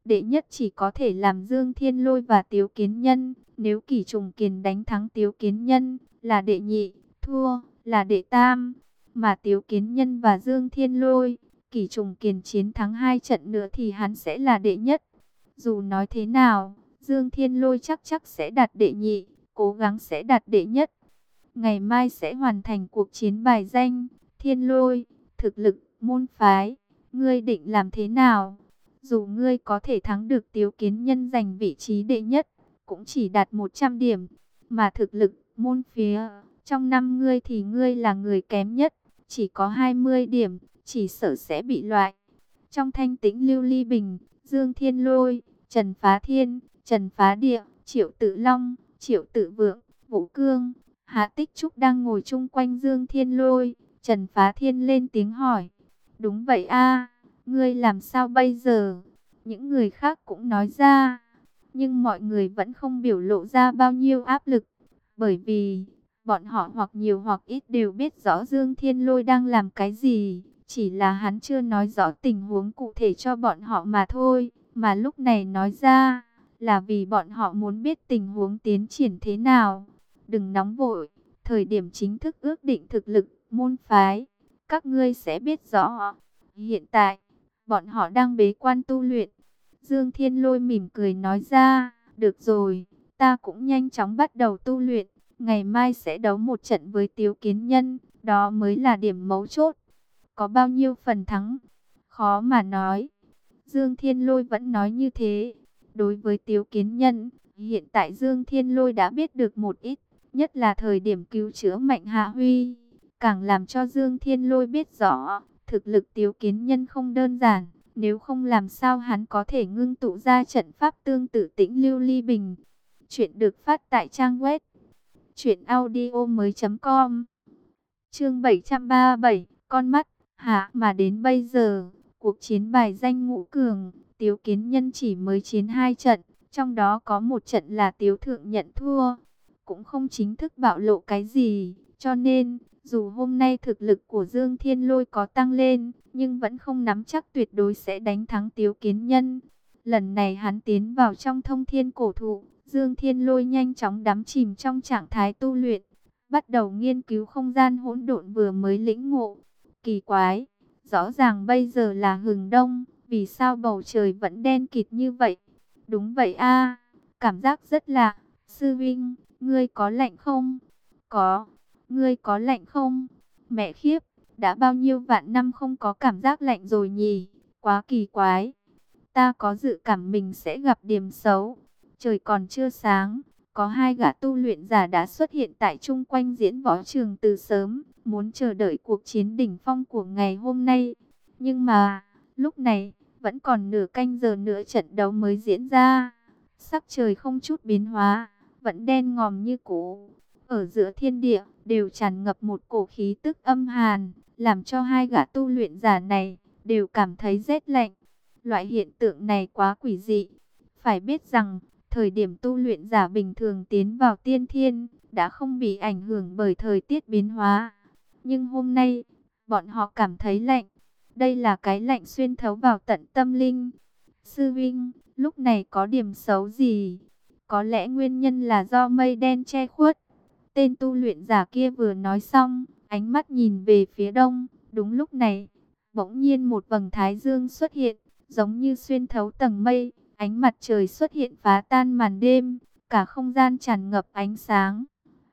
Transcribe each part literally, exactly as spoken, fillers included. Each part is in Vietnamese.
Đệ nhất chỉ có thể làm Dương Thiên Lôi và Tiếu Kiến Nhân. Nếu Kỷ Trùng Kiền đánh thắng Tiếu Kiến Nhân là đệ nhị, thua là đệ tam. Mà Tiếu Kiến Nhân và Dương Thiên Lôi, Kỷ Trùng Kiền chiến thắng hai trận nữa thì hắn sẽ là đệ nhất. Dù nói thế nào, Dương Thiên Lôi chắc chắc sẽ đạt đệ nhị, cố gắng sẽ đạt đệ nhất. Ngày mai sẽ hoàn thành cuộc chiến bài danh. Thiên Lôi, thực lực, môn phái, ngươi định làm thế nào? Dù ngươi có thể thắng được Tiếu Kiến Nhân giành vị trí đệ nhất, cũng chỉ đạt một trăm điểm. Mà thực lực, môn phía, trong năm ngươi thì ngươi là người kém nhất, chỉ có hai mươi điểm, chỉ sợ sẽ bị loại. Trong Thanh Tĩnh Lưu Ly Bình, Dương Thiên Lôi, Trần Phá Thiên, Trần Phá Địa, Triệu Tự Long, Triệu Tự Vượng, Vũ Cương, Hạ Tích Trúc đang ngồi chung quanh Dương Thiên Lôi. Trần Phá Thiên lên tiếng hỏi. Đúng vậy a, ngươi làm sao bây giờ? Những người khác cũng nói ra, nhưng mọi người vẫn không biểu lộ ra bao nhiêu áp lực. Bởi vì, bọn họ hoặc nhiều hoặc ít đều biết rõ Dương Thiên Lôi đang làm cái gì. Chỉ là hắn chưa nói rõ tình huống cụ thể cho bọn họ mà thôi. Mà lúc này nói ra, là vì bọn họ muốn biết tình huống tiến triển thế nào. Đừng nóng vội, thời điểm chính thức ước định thực lực, môn phái, các ngươi sẽ biết rõ. Hiện tại, bọn họ đang bế quan tu luyện. Dương Thiên Lôi mỉm cười nói ra, được rồi, ta cũng nhanh chóng bắt đầu tu luyện. Ngày mai sẽ đấu một trận với Tiếu Kiến Nhân, đó mới là điểm mấu chốt. Có bao nhiêu phần thắng? Khó mà nói. Dương Thiên Lôi vẫn nói như thế. Đối với Tiếu Kiến Nhân, hiện tại Dương Thiên Lôi đã biết được một ít, nhất là thời điểm cứu chữa Mạnh Hạ Huy. Càng làm cho Dương Thiên Lôi biết rõ, thực lực Tiếu Kiến Nhân không đơn giản. Nếu không làm sao hắn có thể ngưng tụ ra trận pháp tương tự Tĩnh Lưu Ly Bình. Chuyện được phát tại trang web truyện audio mới chấm com. Chương bảy trăm ba mươi bảy, con mắt. Hả, mà đến bây giờ, cuộc chiến bài danh ngũ cường, Tiếu Kiến Nhân chỉ mới chiến hai trận, trong đó có một trận là Tiếu Thượng nhận thua, cũng không chính thức bạo lộ cái gì, cho nên, dù hôm nay thực lực của Dương Thiên Lôi có tăng lên, nhưng vẫn không nắm chắc tuyệt đối sẽ đánh thắng Tiếu Kiến Nhân. Lần này hắn tiến vào trong Thông Thiên Cổ Thụ, Dương Thiên Lôi nhanh chóng đắm chìm trong trạng thái tu luyện, bắt đầu nghiên cứu không gian hỗn độn vừa mới lĩnh ngộ. Kỳ quái, rõ ràng bây giờ là hừng đông, vì sao bầu trời vẫn đen kịt như vậy? Đúng vậy a, cảm giác rất lạ. Sư Vinh, ngươi có lạnh không? Có. Ngươi có lạnh không? Mẹ khiếp, đã bao nhiêu vạn năm không có cảm giác lạnh rồi nhỉ? Quá kỳ quái. Ta có dự cảm mình sẽ gặp điểm xấu. Trời còn chưa sáng, có hai gã tu luyện giả đã xuất hiện tại chung quanh diễn võ trường từ sớm, muốn chờ đợi cuộc chiến đỉnh phong của ngày hôm nay. Nhưng mà, lúc này, vẫn còn nửa canh giờ nữa trận đấu mới diễn ra. Sắc trời không chút biến hóa, vẫn đen ngòm như cũ. Ở giữa thiên địa, đều tràn ngập một cổ khí tức âm hàn, làm cho hai gã tu luyện giả này, đều cảm thấy rét lạnh. Loại hiện tượng này quá quỷ dị. Phải biết rằng, thời điểm tu luyện giả bình thường tiến vào tiên thiên, đã không bị ảnh hưởng bởi thời tiết biến hóa. Nhưng hôm nay, bọn họ cảm thấy lạnh. Đây là cái lạnh xuyên thấu vào tận tâm linh. Sư Vinh, lúc này có điểm xấu gì? Có lẽ nguyên nhân là do mây đen che khuất. Tên tu luyện giả kia vừa nói xong, ánh mắt nhìn về phía đông. Đúng lúc này, bỗng nhiên một vầng thái dương xuất hiện, giống như xuyên thấu tầng mây. Ánh mặt trời xuất hiện phá tan màn đêm, cả không gian tràn ngập ánh sáng.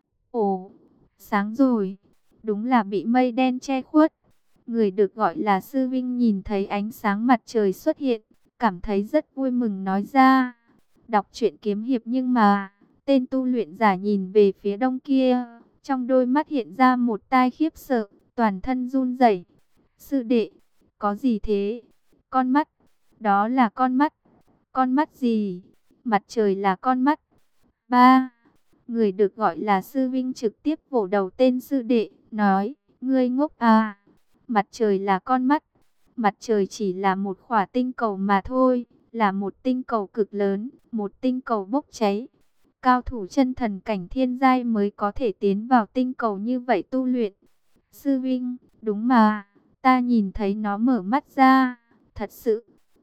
Ồ, sáng rồi, đúng là bị mây đen che khuất. Người được gọi là Sư Vinh nhìn thấy ánh sáng mặt trời xuất hiện, cảm thấy rất vui mừng nói ra. Đọc truyện kiếm hiệp nhưng mà, tên tu luyện giả nhìn về phía đông kia, trong đôi mắt hiện ra một tai khiếp sợ, toàn thân run rẩy. Sư đệ, có gì thế? Con mắt, đó là con mắt. Con mắt gì? Mặt trời là con mắt. Ba, người được gọi là Sư Vinh trực tiếp vỗ đầu tên sư đệ, nói, ngươi ngốc à, mặt trời là con mắt. Mặt trời chỉ là một khỏa tinh cầu mà thôi, là một tinh cầu cực lớn, một tinh cầu bốc cháy. Cao thủ chân thần cảnh thiên giai mới có thể tiến vào tinh cầu như vậy tu luyện. Sư Vinh, đúng mà, ta nhìn thấy nó mở mắt ra, thật sự.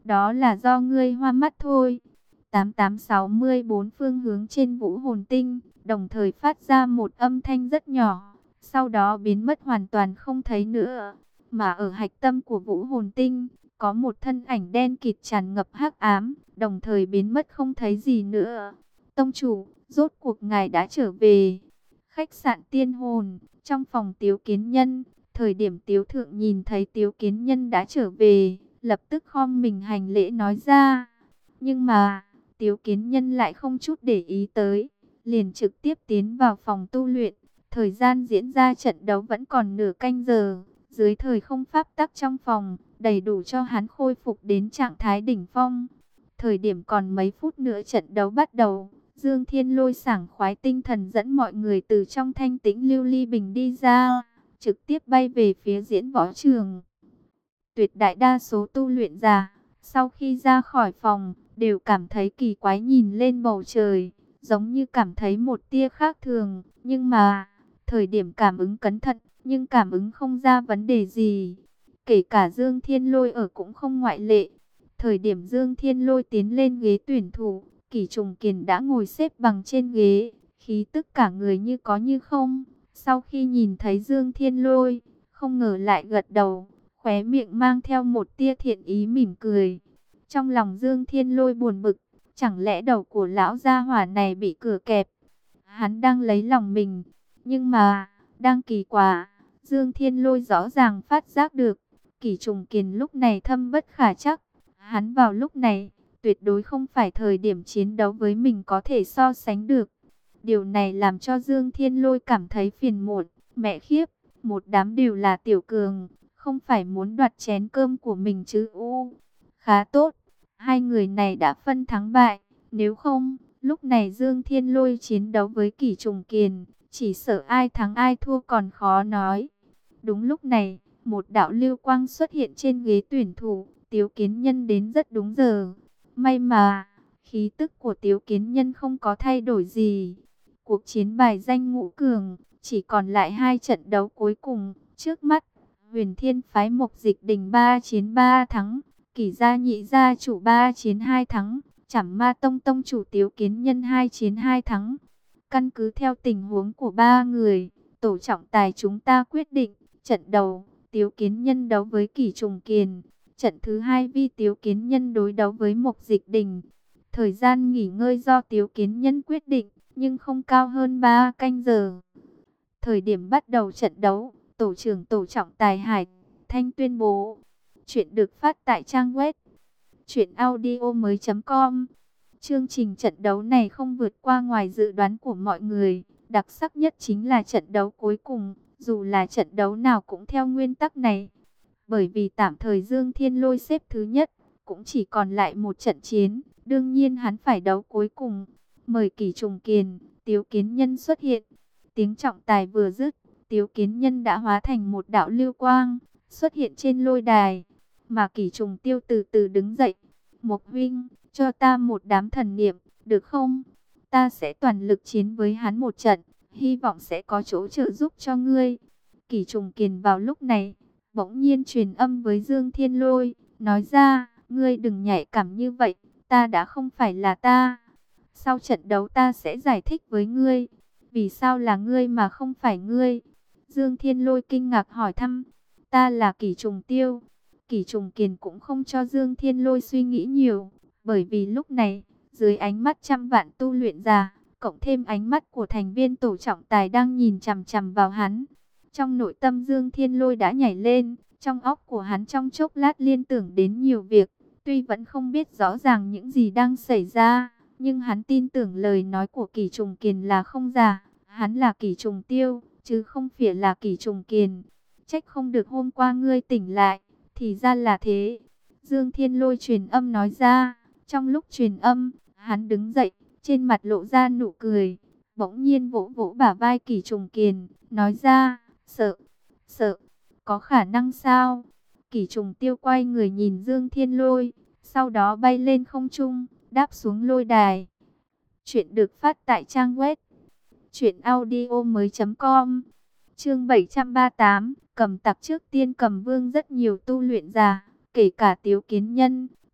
đó là do ngươi hoa mắt thôi. tám tám sáu bốn phương hướng trên Vũ Hồn Tinh đồng thời phát ra một âm thanh rất nhỏ, sau đó biến mất hoàn toàn không thấy nữa. Mà ở hạch tâm của Vũ Hồn Tinh, có một thân ảnh đen kịt tràn ngập hắc ám, đồng thời biến mất không thấy gì nữa. Tông chủ, rốt cuộc ngài đã trở về. Khách sạn Tiên Hồn, trong phòng Tiếu Kiến Nhân, thời điểm Tiếu Thượng nhìn thấy Tiếu Kiến Nhân đã trở về, lập tức khom mình hành lễ nói ra. Nhưng mà, Tiếu Kiến Nhân lại không chút để ý tới, liền trực tiếp tiến vào phòng tu luyện. Thời gian diễn ra trận đấu vẫn còn nửa canh giờ, dưới thời không pháp tắc trong phòng, đầy đủ cho hắn khôi phục đến trạng thái đỉnh phong. Thời điểm còn mấy phút nữa trận đấu bắt đầu, Dương Thiên Lôi sảng khoái tinh thần dẫn mọi người từ trong thanh tĩnh lưu ly bình đi ra, trực tiếp bay về phía diễn võ trường. Tuyệt đại đa số tu luyện giả, sau khi ra khỏi phòng, đều cảm thấy kỳ quái nhìn lên bầu trời, giống như cảm thấy một tia khác thường, nhưng mà, thời điểm cảm ứng cẩn thận, nhưng cảm ứng không ra vấn đề gì. Kể cả Dương Thiên Lôi ở cũng không ngoại lệ. Thời điểm Dương Thiên Lôi tiến lên ghế tuyển thủ, Kỷ Trùng Kiền đã ngồi xếp bằng trên ghế, khí tức cả người như có như không. Sau khi nhìn thấy Dương Thiên Lôi, không ngờ lại gật đầu, khóe miệng mang theo một tia thiện ý mỉm cười. Trong lòng Dương Thiên Lôi buồn bực, chẳng lẽ đầu của lão gia hỏa này bị cửa kẹp? Hắn đang lấy lòng mình, nhưng mà, đang kỳ quả, Dương Thiên Lôi rõ ràng phát giác được, Kỷ Trùng Kiền lúc này thâm bất khả trắc. Hắn vào lúc này, tuyệt đối không phải thời điểm chiến đấu với mình có thể so sánh được. Điều này làm cho Dương Thiên Lôi cảm thấy phiền muộn, mẹ khiếp, một đám đều là tiểu cường, không phải muốn đoạt chén cơm của mình chứ u. Khá tốt, hai người này đã phân thắng bại, nếu không, lúc này Dương Thiên Lôi chiến đấu với Kỷ Trùng Kiền, chỉ sợ ai thắng ai thua còn khó nói. Đúng lúc này, một đạo lưu quang xuất hiện trên ghế tuyển thủ, Tiếu Kiến Nhân đến rất đúng giờ. May mà, khí tức của Tiếu Kiến Nhân không có thay đổi gì. Cuộc chiến bài danh ngũ cường, chỉ còn lại hai trận đấu cuối cùng. Trước mắt, Huyền Thiên phái Mộc Dịch Đình ba chiến ba thắng, Kỷ gia nhị gia chủ ba chiến hai thắng, Trảm Ma Tông tông chủ Tiếu Kiến Nhân hai chiến hai thắng. Căn cứ theo tình huống của ba người, tổ trọng tài chúng ta quyết định, trận đầu, Tiếu Kiến Nhân đấu với Kỷ Trùng Kiền. Trận thứ hai Vi Tiếu Kiến Nhân đối đấu với Mộc Dịch Đình. Thời gian nghỉ ngơi do Tiếu Kiến Nhân quyết định, nhưng không cao hơn ba canh giờ. Thời điểm bắt đầu trận đấu, tổ trưởng tổ trọng tài Hải Thanh tuyên bố. Chuyện được phát tại trang web truyện audio mới chấm com. Chương trình trận đấu này không vượt qua ngoài dự đoán của mọi người. Đặc sắc nhất chính là trận đấu cuối cùng, dù là trận đấu nào cũng theo nguyên tắc này. Bởi vì tạm thời Dương Thiên Lôi xếp thứ nhất, cũng chỉ còn lại một trận chiến, đương nhiên hắn phải đấu cuối cùng. Mời Kỷ Trùng Kiền, Tiếu Kiến Nhân xuất hiện. Tiếng trọng tài vừa dứt, Tiếu Kiến Nhân đã hóa thành một đạo lưu quang, xuất hiện trên lôi đài. Mà Kỷ Trùng Tiêu từ từ đứng dậy. Mộc huynh, cho ta một đám thần niệm, được không? Ta sẽ toàn lực chiến với hắn một trận, hy vọng sẽ có chỗ trợ giúp cho ngươi. Kỷ Trùng Kiền vào lúc này bỗng nhiên truyền âm với Dương Thiên Lôi, nói ra, ngươi đừng nhạy cảm như vậy, ta đã không phải là ta. Sau trận đấu ta sẽ giải thích với ngươi, vì sao là ngươi mà không phải ngươi. Dương Thiên Lôi kinh ngạc hỏi thăm, ta là Kỷ Trùng Tiêu. Kỷ Trùng Kiền cũng không cho Dương Thiên Lôi suy nghĩ nhiều, bởi vì lúc này, dưới ánh mắt trăm vạn tu luyện giả, cộng thêm ánh mắt của thành viên tổ trọng tài đang nhìn chằm chằm vào hắn. Trong nội tâm Dương Thiên Lôi đã nhảy lên, trong óc của hắn trong chốc lát liên tưởng đến nhiều việc, tuy vẫn không biết rõ ràng những gì đang xảy ra, nhưng hắn tin tưởng lời nói của Kỷ Trùng Kiền là không giả, hắn là Kỷ Trùng Tiêu, chứ không phải là Kỷ Trùng Kiền. Trách không được hôm qua ngươi tỉnh lại, thì ra là thế. Dương Thiên Lôi truyền âm nói ra, trong lúc truyền âm, hắn đứng dậy, trên mặt lộ ra nụ cười, bỗng nhiên vỗ vỗ bả vai Kỷ Trùng Kiền, nói ra, sợ, sợ, có khả năng sao? Kỷ Trùng Tiêu quay người nhìn Dương Thiên Lôi, sau đó bay lên không trung, đáp xuống lôi đài. Chuyện được phát tại trang web truyện audio mới chấm com. Chương bảy trăm ba mươi tám, cầm tặc trước tiên cầm vương. Rất nhiều tu luyện giả, kể cả Tiếu Kiến Nhân,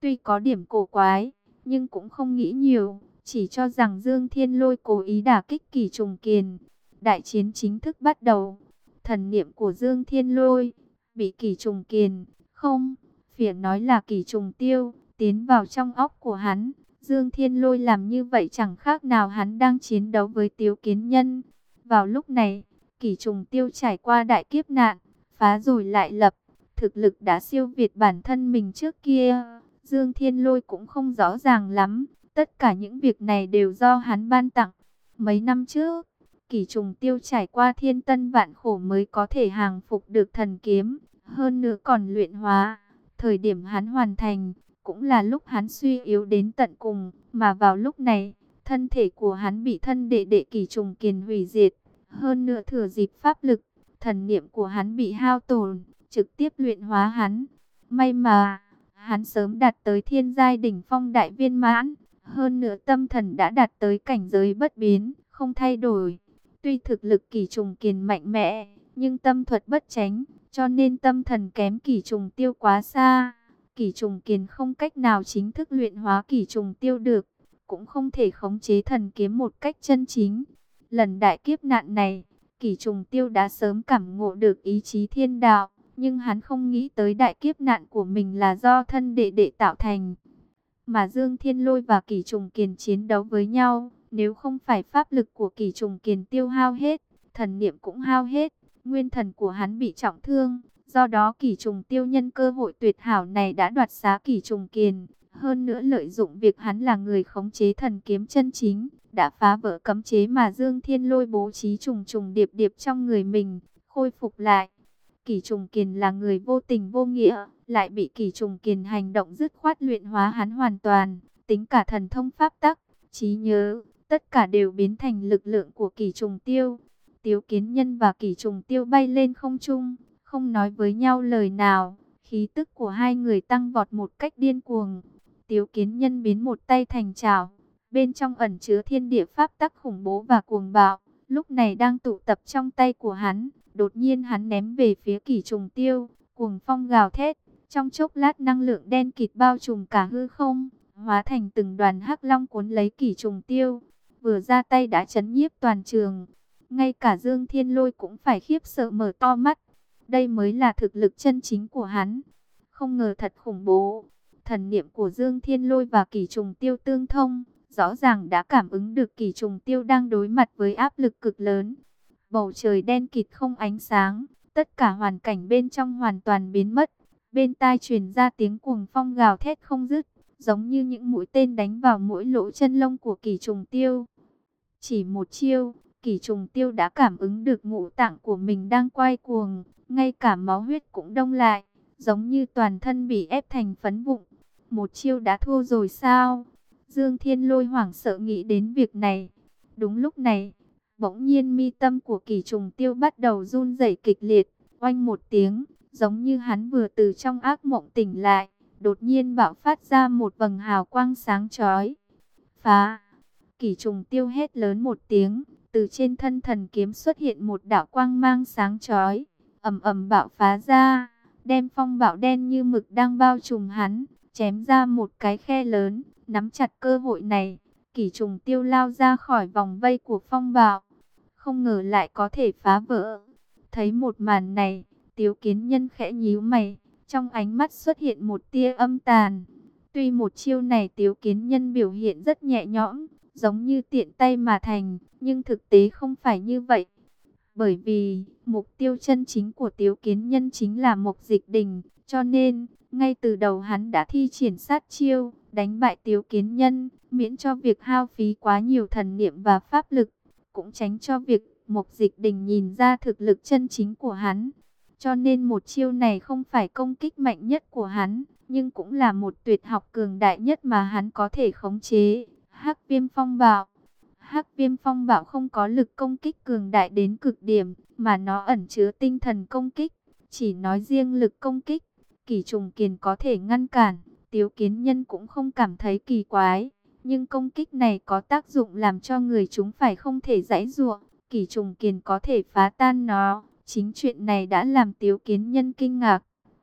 Tuy có điểm cổ quái, nhưng cũng không nghĩ nhiều, chỉ cho rằng Dương Thiên Lôi cố ý đả kích Kỷ Trùng Kiền. Đại chiến chính thức bắt đầu. Thần niệm của Dương Thiên Lôi bị Kỷ Trùng Kiền, không, phải nói là Kỷ Trùng Tiêu, tiến vào trong óc của hắn. Dương Thiên Lôi làm như vậy chẳng khác nào hắn đang chiến đấu với Tiếu Kiến Nhân. Vào lúc này, Kỷ Trùng Tiêu trải qua đại kiếp nạn, phá rồi lại lập, thực lực đã siêu việt bản thân mình trước kia. Dương Thiên Lôi cũng không rõ ràng lắm, tất cả những việc này đều do hắn ban tặng. Mấy năm trước, Kỷ Trùng Tiêu trải qua thiên tân vạn khổ mới có thể hàng phục được thần kiếm, hơn nữa còn luyện hóa. Thời điểm hắn hoàn thành, cũng là lúc hắn suy yếu đến tận cùng, mà vào lúc này, thân thể của hắn bị thân đệ đệ Kỷ Trùng Kiền hủy diệt. Hơn nữa thừa dịp pháp lực, thần niệm của hắn bị hao tổn, trực tiếp luyện hóa hắn. May mà, hắn sớm đạt tới thiên giai đỉnh phong đại viên mãn, hơn nữa tâm thần đã đạt tới cảnh giới bất biến, không thay đổi. Tuy thực lực Kỷ Trùng Kiền mạnh mẽ, nhưng tâm thuật bất chánh, cho nên tâm thần kém Kỷ Trùng Tiêu quá xa. Kỷ Trùng Kiền không cách nào chính thức luyện hóa Kỷ Trùng Tiêu được, cũng không thể khống chế thần kiếm một cách chân chính. Lần đại kiếp nạn này, Kỷ Trùng Tiêu đã sớm cảm ngộ được ý chí thiên đạo, nhưng hắn không nghĩ tới đại kiếp nạn của mình là do thân đệ đệ tạo thành. Mà Dương Thiên Lôi và Kỷ Trùng Kiền chiến đấu với nhau, nếu không phải pháp lực của Kỷ Trùng Kiền tiêu hao hết, thần niệm cũng hao hết, nguyên thần của hắn bị trọng thương. Do đó Kỷ Trùng Tiêu nhân cơ hội tuyệt hảo này đã đoạt xá Kỷ Trùng Kiền. Hơn nữa lợi dụng việc hắn là người khống chế thần kiếm chân chính, đã phá vỡ cấm chế mà Dương Thiên Lôi bố trí trùng trùng điệp điệp trong người mình, khôi phục lại. Kỷ Trùng Kiền là người vô tình vô nghĩa, lại bị Kỷ Trùng Kiền hành động dứt khoát luyện hóa hắn hoàn toàn, tính cả thần thông pháp tắc, trí nhớ, tất cả đều biến thành lực lượng của Kỷ Trùng Tiêu. Tiếu Kiến Nhân và Kỷ Trùng Tiêu bay lên không trung, không nói với nhau lời nào, khí tức của hai người tăng vọt một cách điên cuồng. Tiếu Kiến Nhân biến một tay thành chảo, bên trong ẩn chứa thiên địa pháp tắc khủng bố và cuồng bạo, lúc này đang tụ tập trong tay của hắn. Đột nhiên hắn ném về phía Kỷ Trùng Tiêu, cuồng phong gào thét, trong chốc lát năng lượng đen kịt bao trùm cả hư không, hóa thành từng đoàn hắc long cuốn lấy Kỷ Trùng Tiêu, vừa ra tay đã chấn nhiếp toàn trường. Ngay cả Dương Thiên Lôi cũng phải khiếp sợ mở to mắt, đây mới là thực lực chân chính của hắn, không ngờ thật khủng bố. Thần niệm của Dương Thiên Lôi và Kỷ Trùng Tiêu tương thông, rõ ràng đã cảm ứng được Kỷ Trùng Tiêu đang đối mặt với áp lực cực lớn. Bầu trời đen kịt không ánh sáng, tất cả hoàn cảnh bên trong hoàn toàn biến mất. Bên tai truyền ra tiếng cuồng phong gào thét không dứt, giống như những mũi tên đánh vào mỗi lỗ chân lông của Kỷ Trùng Tiêu. Chỉ một chiêu, Kỷ Trùng Tiêu đã cảm ứng được ngũ tạng của mình đang quay cuồng, ngay cả máu huyết cũng đông lại, giống như toàn thân bị ép thành phấn vụn. Một chiêu đã thua rồi sao? Dương Thiên Lôi hoảng sợ nghĩ đến việc này. Đúng lúc này, bỗng nhiên mi tâm của Kỷ Trùng Tiêu bắt đầu run rẩy kịch liệt, oanh một tiếng, giống như hắn vừa từ trong ác mộng tỉnh lại, đột nhiên bạo phát ra một vầng hào quang sáng chói. Phá! Kỷ Trùng Tiêu hét lớn một tiếng, từ trên thân thần kiếm xuất hiện một đạo quang mang sáng chói, ầm ầm bạo phá ra, đem phong bạo đen như mực đang bao trùm hắn, chém ra một cái khe lớn. Nắm chặt cơ hội này, Kỷ Trùng Tiêu lao ra khỏi vòng vây của phong bạo, không ngờ lại có thể phá vỡ. Thấy một màn này, Tiếu Kiến Nhân khẽ nhíu mày, trong ánh mắt xuất hiện một tia âm tàn. Tuy một chiêu này Tiếu Kiến Nhân biểu hiện rất nhẹ nhõm, giống như tiện tay mà thành, nhưng thực tế không phải như vậy. Bởi vì, mục tiêu chân chính của Tiếu Kiến Nhân chính là Mộc Dịch Đình, cho nên, ngay từ đầu hắn đã thi triển sát chiêu, đánh bại Tiếu Kiến Nhân, miễn cho việc hao phí quá nhiều thần niệm và pháp lực, cũng tránh cho việc Mộc Dịch Đình nhìn ra thực lực chân chính của hắn. Cho nên một chiêu này không phải công kích mạnh nhất của hắn, nhưng cũng là một tuyệt học cường đại nhất mà hắn có thể khống chế. Hắc Viêm Phong Bạo. Hắc Viêm Phong Bạo không có lực công kích cường đại đến cực điểm, mà nó ẩn chứa tinh thần công kích. Chỉ nói riêng lực công kích, Kỷ Trùng Kiền có thể ngăn cản, Tiếu Kiến Nhân cũng không cảm thấy kỳ quái. Nhưng công kích này có tác dụng làm cho người chúng phải không thể giãy giụa, Kỷ Trùng Kiền có thể phá tan nó. Chính chuyện này đã làm Tiếu Kiến Nhân kinh ngạc.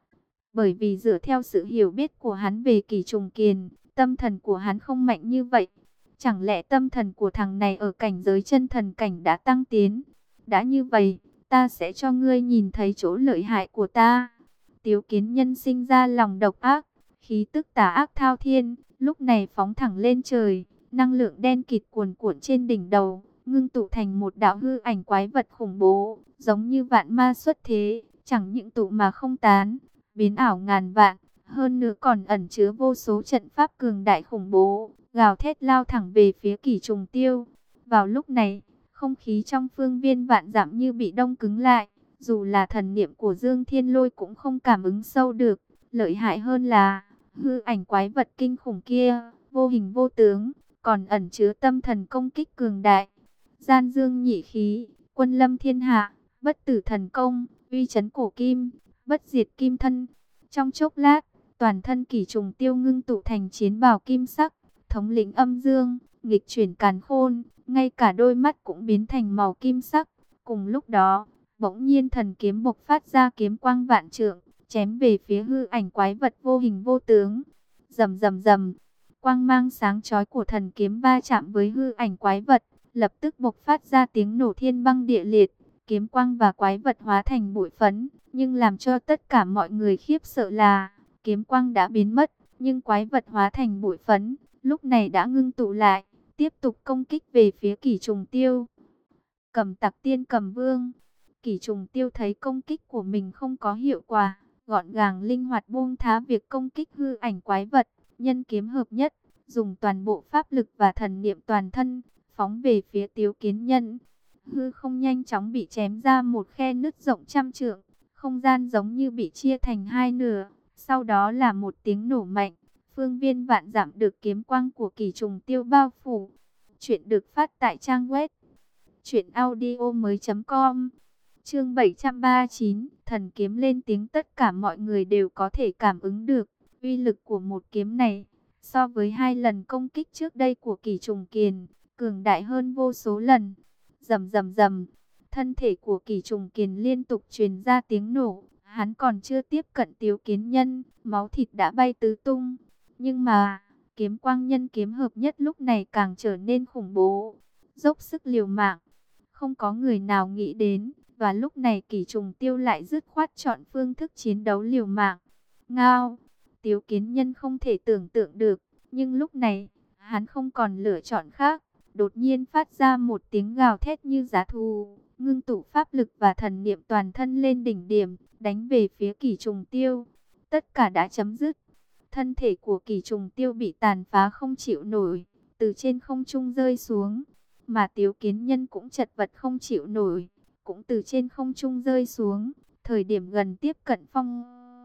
Bởi vì dựa theo sự hiểu biết của hắn về Kỷ Trùng Kiền, tâm thần của hắn không mạnh như vậy. Chẳng lẽ tâm thần của thằng này ở cảnh giới chân thần cảnh đã tăng tiến? Đã như vậy, ta sẽ cho ngươi nhìn thấy chỗ lợi hại của ta. Tiếu Kiến Nhân sinh ra lòng độc ác, khí tức tà ác thao thiên, lúc này phóng thẳng lên trời, năng lượng đen kịt cuồn cuộn trên đỉnh đầu, ngưng tụ thành một đạo hư ảnh quái vật khủng bố, giống như vạn ma xuất thế, chẳng những tụ mà không tán, biến ảo ngàn vạn, hơn nữa còn ẩn chứa vô số trận pháp cường đại khủng bố, gào thét lao thẳng về phía Kỷ Trùng Tiêu. Vào lúc này, không khí trong phương viên vạn dặm như bị đông cứng lại, dù là thần niệm của Dương Thiên Lôi cũng không cảm ứng sâu được. Lợi hại hơn là, hư ảnh quái vật kinh khủng kia, vô hình vô tướng, còn ẩn chứa tâm thần công kích cường đại. Gian dương nhị khí, quân lâm thiên hạ, bất tử thần công, uy chấn cổ kim, bất diệt kim thân. Trong chốc lát, toàn thân Kỷ Trùng Tiêu ngưng tụ thành chiến bào kim sắc, thống lĩnh âm dương, nghịch chuyển càn khôn, ngay cả đôi mắt cũng biến thành màu kim sắc. Cùng lúc đó, bỗng nhiên thần kiếm bộc phát ra kiếm quang vạn trượng, chém về phía hư ảnh quái vật vô hình vô tướng. Rầm rầm rầm, quang mang sáng chói của thần kiếm va chạm với hư ảnh quái vật, lập tức bộc phát ra tiếng nổ thiên băng địa liệt. Kiếm quang và quái vật hóa thành bụi phấn, nhưng làm cho tất cả mọi người khiếp sợ là kiếm quang đã biến mất, nhưng quái vật hóa thành bụi phấn, lúc này đã ngưng tụ lại, tiếp tục công kích về phía Kỷ Trùng Tiêu. Cầm Tặc Tiên Cầm Vương. Kỷ Trùng Tiêu thấy công kích của mình không có hiệu quả, gọn gàng linh hoạt buông thá việc công kích hư ảnh quái vật, nhân kiếm hợp nhất, dùng toàn bộ pháp lực và thần niệm toàn thân, phóng về phía Tiếu Kiến Nhân. Hư không nhanh chóng bị chém ra một khe nứt rộng trăm trượng, không gian giống như bị chia thành hai nửa, sau đó là một tiếng nổ mạnh, phương viên vạn dặm được kiếm quang của Kỷ Trùng Tiêu bao phủ. Chuyện được phát tại trang web truyện audio mới.com. Chương bảy trăm ba mươi chín, thần kiếm lên tiếng. Tất cả mọi người đều có thể cảm ứng được uy lực của một kiếm này, so với hai lần công kích trước đây của Kỷ Trùng Kiền, cường đại hơn vô số lần. Rầm rầm rầm, thân thể của Kỷ Trùng Kiền liên tục truyền ra tiếng nổ, hắn còn chưa tiếp cận Tiếu Kiến Nhân, máu thịt đã bay tứ tung. Nhưng mà, kiếm quang nhân kiếm hợp nhất lúc này càng trở nên khủng bố, dốc sức liều mạng. Không có người nào nghĩ đến, và lúc này Kỷ Trùng Tiêu lại dứt khoát chọn phương thức chiến đấu liều mạng. Ngao, Tiếu Kiến Nhân không thể tưởng tượng được, nhưng lúc này, hắn không còn lựa chọn khác. Đột nhiên phát ra một tiếng gào thét như giá thú, ngưng tụ pháp lực và thần niệm toàn thân lên đỉnh điểm, đánh về phía Kỷ Trùng Tiêu. Tất cả đã chấm dứt. Thân thể của Kỷ Trùng Tiêu bị tàn phá không chịu nổi, từ trên không trung rơi xuống. Mà Tiếu Kiến Nhân cũng chật vật không chịu nổi, cũng từ trên không trung rơi xuống. Thời điểm gần tiếp cận phong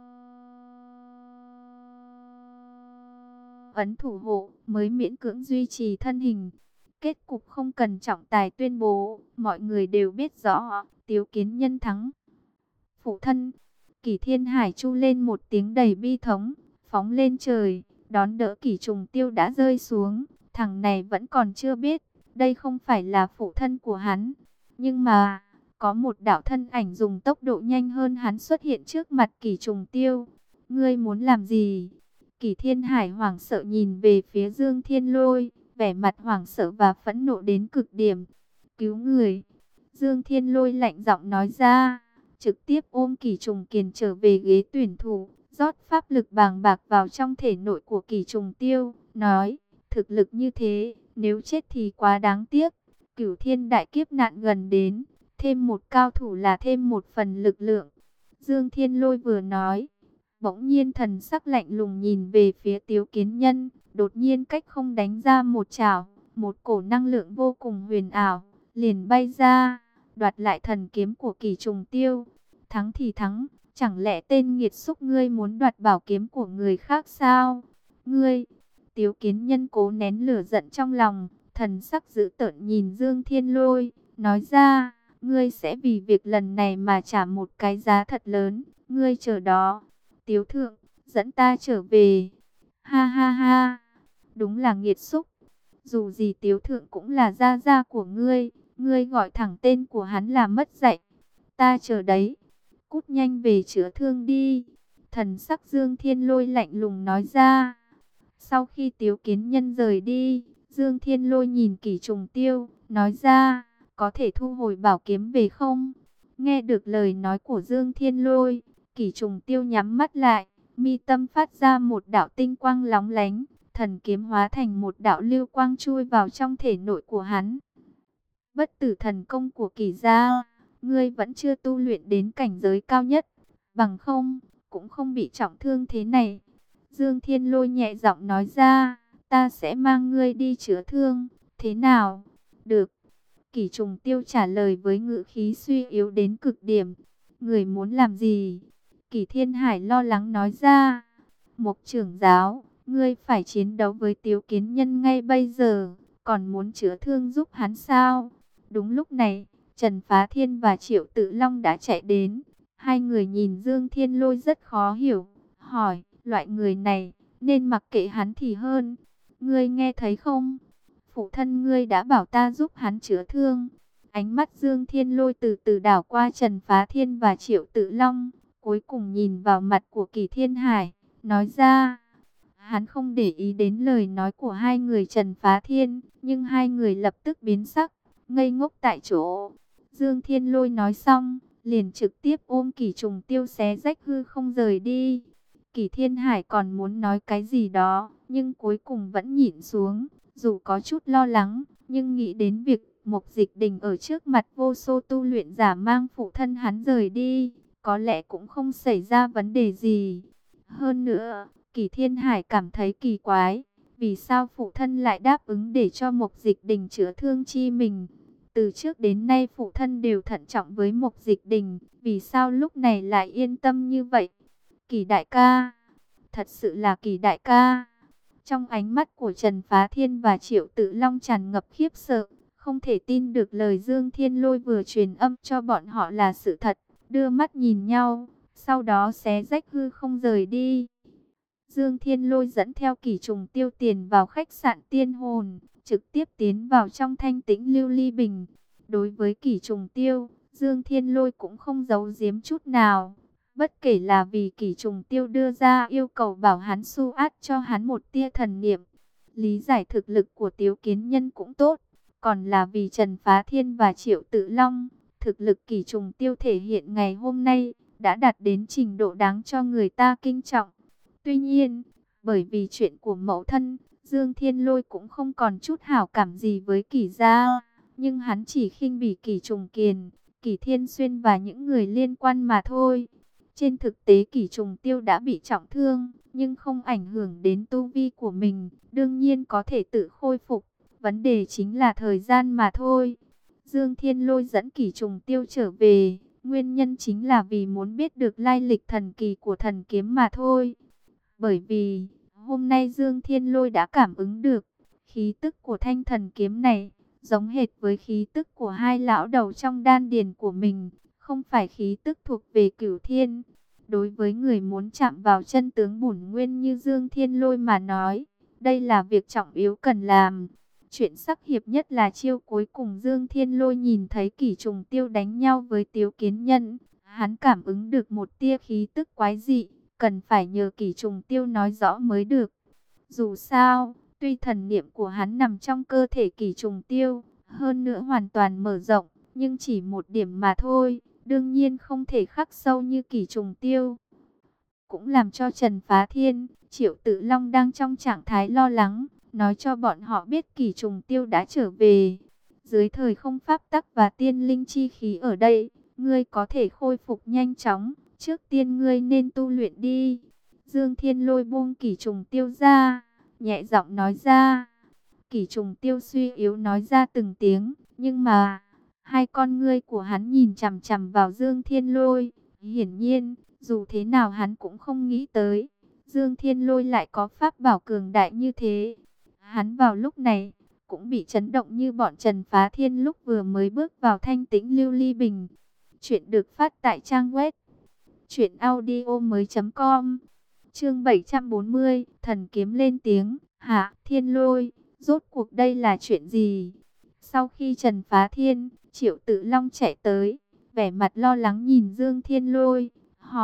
ấn thủ hộ, mới miễn cưỡng duy trì thân hình. Kết cục không cần trọng tài tuyên bố, mọi người đều biết rõ, Tiếu Kiến Nhân thắng. Phụ thân, Kỷ Thiên Hải chu lên một tiếng đầy bi thống, phóng lên trời, đón đỡ Kỷ Trùng Tiêu đã rơi xuống. Thằng này vẫn còn chưa biết, đây không phải là phụ thân của hắn. Nhưng mà, có một đạo thân ảnh dùng tốc độ nhanh hơn hắn xuất hiện trước mặt Kỷ Trùng Tiêu. Ngươi muốn làm gì? Kỷ Thiên Hải hoảng sợ nhìn về phía Dương Thiên Lôi, vẻ mặt hoảng sợ và phẫn nộ đến cực điểm. Cứu người. Dương Thiên Lôi lạnh giọng nói ra, trực tiếp ôm Kỷ Trùng Kiền trở về ghế tuyển thủ, rót pháp lực bàng bạc vào trong thể nội của Kỷ Trùng Tiêu, nói, thực lực như thế, nếu chết thì quá đáng tiếc. Cửu thiên đại kiếp nạn gần đến, thêm một cao thủ là thêm một phần lực lượng. Dương Thiên Lôi vừa nói, bỗng nhiên thần sắc lạnh lùng nhìn về phía Tiếu Kiến Nhân, đột nhiên cách không đánh ra một chảo, một cổ năng lượng vô cùng huyền ảo, liền bay ra, đoạt lại thần kiếm của Kỷ Trùng Tiêu. Thắng thì thắng, chẳng lẽ tên nghiệt xúc ngươi muốn đoạt bảo kiếm của người khác sao? Ngươi, Tiếu Kiến Nhân cố nén lửa giận trong lòng, thần sắc dữ tợn nhìn Dương Thiên Lôi, nói ra, ngươi sẽ vì việc lần này mà trả một cái giá thật lớn, ngươi chờ đó. Tiếu thượng, dẫn ta trở về. Ha ha ha, đúng là nghiệt xúc. Dù gì Tiếu thượng cũng là gia gia của ngươi, ngươi gọi thẳng tên của hắn là mất dạy. Ta chờ đấy, cút nhanh về chữa thương đi. Thần sắc Dương Thiên Lôi lạnh lùng nói ra. Sau khi Tiếu Kiến Nhân rời đi, Dương Thiên Lôi nhìn Kỷ Trùng Tiêu, nói ra, có thể thu hồi bảo kiếm về không? Nghe được lời nói của Dương Thiên Lôi, Kỷ Trùng Tiêu nhắm mắt lại, mi tâm phát ra một đạo tinh quang lóng lánh, thần kiếm hóa thành một đạo lưu quang chui vào trong thể nội của hắn. Bất tử thần công của Kỷ gia, ngươi vẫn chưa tu luyện đến cảnh giới cao nhất, bằng không, cũng không bị trọng thương thế này. Dương Thiên Lôi nhẹ giọng nói ra, ta sẽ mang ngươi đi chữa thương, thế nào? Được. Kỷ Trùng Tiêu trả lời với ngữ khí suy yếu đến cực điểm. Người muốn làm gì? Kỷ Thiên Hải lo lắng nói ra. Mục trưởng giáo, ngươi phải chiến đấu với Tiếu Kiến Nhân ngay bây giờ, còn muốn chữa thương giúp hắn sao? Đúng lúc này, Trần Phá Thiên và Triệu Tự Long đã chạy đến. Hai người nhìn Dương Thiên Lôi rất khó hiểu, hỏi, loại người này, nên mặc kệ hắn thì hơn. Ngươi nghe thấy không? Phụ thân ngươi đã bảo ta giúp hắn chữa thương. Ánh mắt Dương Thiên Lôi từ từ đảo qua Trần Phá Thiên và Triệu Tự Long, cuối cùng nhìn vào mặt của Kỷ Thiên Hải, nói ra. Hắn không để ý đến lời nói của hai người Trần Phá Thiên, nhưng hai người lập tức biến sắc, ngây ngốc tại chỗ. Dương Thiên Lôi nói xong, liền trực tiếp ôm Kỷ Trùng Tiêu xé rách hư không rời đi. Kỷ Thiên Hải còn muốn nói cái gì đó, nhưng cuối cùng vẫn nhịn xuống. Dù có chút lo lắng, nhưng nghĩ đến việc Mục Dịch Đình ở trước mặt vô số tu luyện giả mang phụ thân hắn rời đi, có lẽ cũng không xảy ra vấn đề gì. Hơn nữa, Kỷ Thiên Hải cảm thấy kỳ quái, vì sao phụ thân lại đáp ứng để cho Mục Dịch Đình chữa thương chi mình. Từ trước đến nay phụ thân đều thận trọng với Mục Dịch Đình, vì sao lúc này lại yên tâm như vậy? Kỷ đại ca, thật sự là Kỷ đại ca. Trong ánh mắt của Trần Phá Thiên và Triệu Tự Long tràn ngập khiếp sợ, không thể tin được lời Dương Thiên Lôi vừa truyền âm cho bọn họ là sự thật, đưa mắt nhìn nhau, sau đó xé rách hư không rời đi. Dương Thiên Lôi dẫn theo Kỷ Trùng Tiêu tiền vào khách sạn Tiên Hồn, trực tiếp tiến vào trong thanh tĩnh lưu ly bình. Đối với Kỷ Trùng Tiêu, Dương Thiên Lôi cũng không giấu giếm chút nào. Bất kể là vì Kỷ Trùng Tiêu đưa ra yêu cầu bảo hắn su át cho hắn một tia thần niệm, lý giải thực lực của Tiếu Kiến Nhân cũng tốt, còn là vì Trần Phá Thiên và Triệu Tự Long, thực lực Kỷ Trùng Tiêu thể hiện ngày hôm nay đã đạt đến trình độ đáng cho người ta kinh trọng. Tuy nhiên, bởi vì chuyện của mẫu thân, Dương Thiên Lôi cũng không còn chút hảo cảm gì với Kỷ gia, nhưng hắn chỉ khinh bỉ Kỷ Trùng Kiền, Kỷ Thiên Xuyên và những người liên quan mà thôi. Trên thực tế Kỷ Trùng Tiêu đã bị trọng thương, nhưng không ảnh hưởng đến tu vi của mình, đương nhiên có thể tự khôi phục. Vấn đề chính là thời gian mà thôi. Dương Thiên Lôi dẫn Kỷ Trùng Tiêu trở về, nguyên nhân chính là vì muốn biết được lai lịch thần kỳ của thần kiếm mà thôi. Bởi vì, hôm nay Dương Thiên Lôi đã cảm ứng được, khí tức của thanh thần kiếm này, giống hệt với khí tức của hai lão đầu trong đan điền của mình, không phải khí tức thuộc về Cửu Thiên. Đối với người muốn chạm vào chân tướng bổn nguyên như Dương Thiên Lôi mà nói, đây là việc trọng yếu cần làm. Chuyện sắc hiệp nhất là chiêu cuối cùng Dương Thiên Lôi nhìn thấy Kỷ Trùng Tiêu đánh nhau với Tiếu Kiến Nhân. Hắn cảm ứng được một tia khí tức quái dị, cần phải nhờ Kỷ Trùng Tiêu nói rõ mới được. Dù sao, tuy thần niệm của hắn nằm trong cơ thể Kỷ Trùng Tiêu, hơn nữa hoàn toàn mở rộng, nhưng chỉ một điểm mà thôi, đương nhiên không thể khắc sâu như Kỷ Trùng Tiêu. Cũng làm cho Trần Phá Thiên, Triệu Tự Long đang trong trạng thái lo lắng, nói cho bọn họ biết Kỷ Trùng Tiêu đã trở về. Dưới thời không pháp tắc và tiên linh chi khí ở đây, ngươi có thể khôi phục nhanh chóng, trước tiên ngươi nên tu luyện đi. Dương Thiên Lôi buông Kỷ Trùng Tiêu ra, nhẹ giọng nói ra. Kỷ Trùng Tiêu suy yếu nói ra từng tiếng, nhưng mà hai con ngươi của hắn nhìn chằm chằm vào Dương Thiên Lôi. Hiển nhiên, dù thế nào hắn cũng không nghĩ tới, Dương Thiên Lôi lại có pháp bảo cường đại như thế. Hắn vào lúc này, cũng bị chấn động như bọn Trần Phá Thiên lúc vừa mới bước vào thanh tĩnh lưu ly bình. Chuyện được phát tại trang web truyện audio mới chấm com. Chương bảy trăm bốn mươi, thần kiếm lên tiếng, "Hả, Thiên Lôi, rốt cuộc đây là chuyện gì?" Sau khi Trần Phá Thiên, Triệu Tự Long chạy tới, vẻ mặt lo lắng nhìn Dương Thiên Lôi, hỏi,